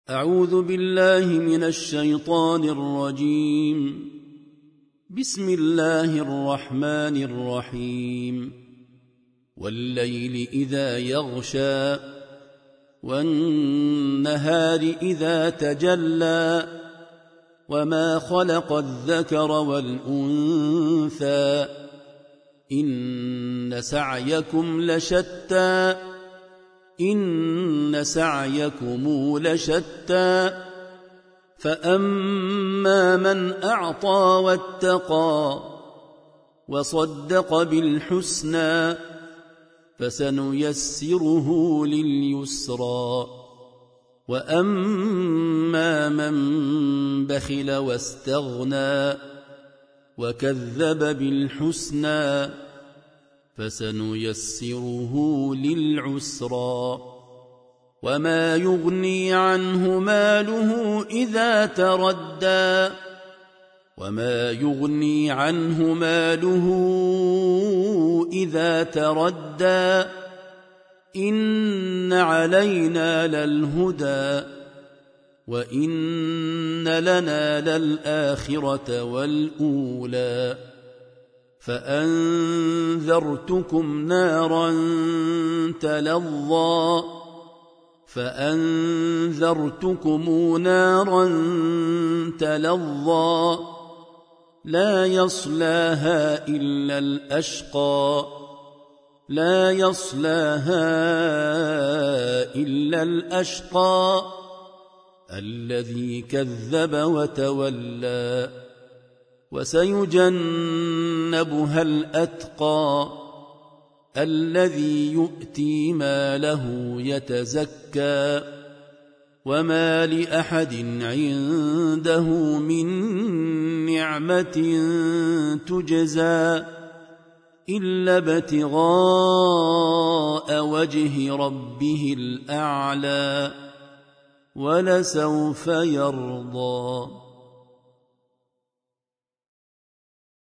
أعوذ بالله من الشيطان الرجيم. بسم الله الرحمن الرحيم. والليل إذا يغشى والنهار إذا تجلى وما خلق الذكر والأنثى إن سعيكم لشتى فأما من أعطى واتقى وصدق بالحسنى فسنيسره لليسرى وأما من بخل واستغنى وكذب بالحسنى فسنيسره للعسرى وما يغني عنه ماله إذا تردى إن علينا للهدى وإن لنا للآخرة والأولى فأنذرتكم نارا تلظى لا يصلاها إلا الأشقى الذي كذب وتولى وسيجنبها الأتقى الذي يؤتي ماله يتزكى وما لأحد عنده من نعمة تجزى إلا ابتغاء وجه ربه الأعلى ولسوف يرضى.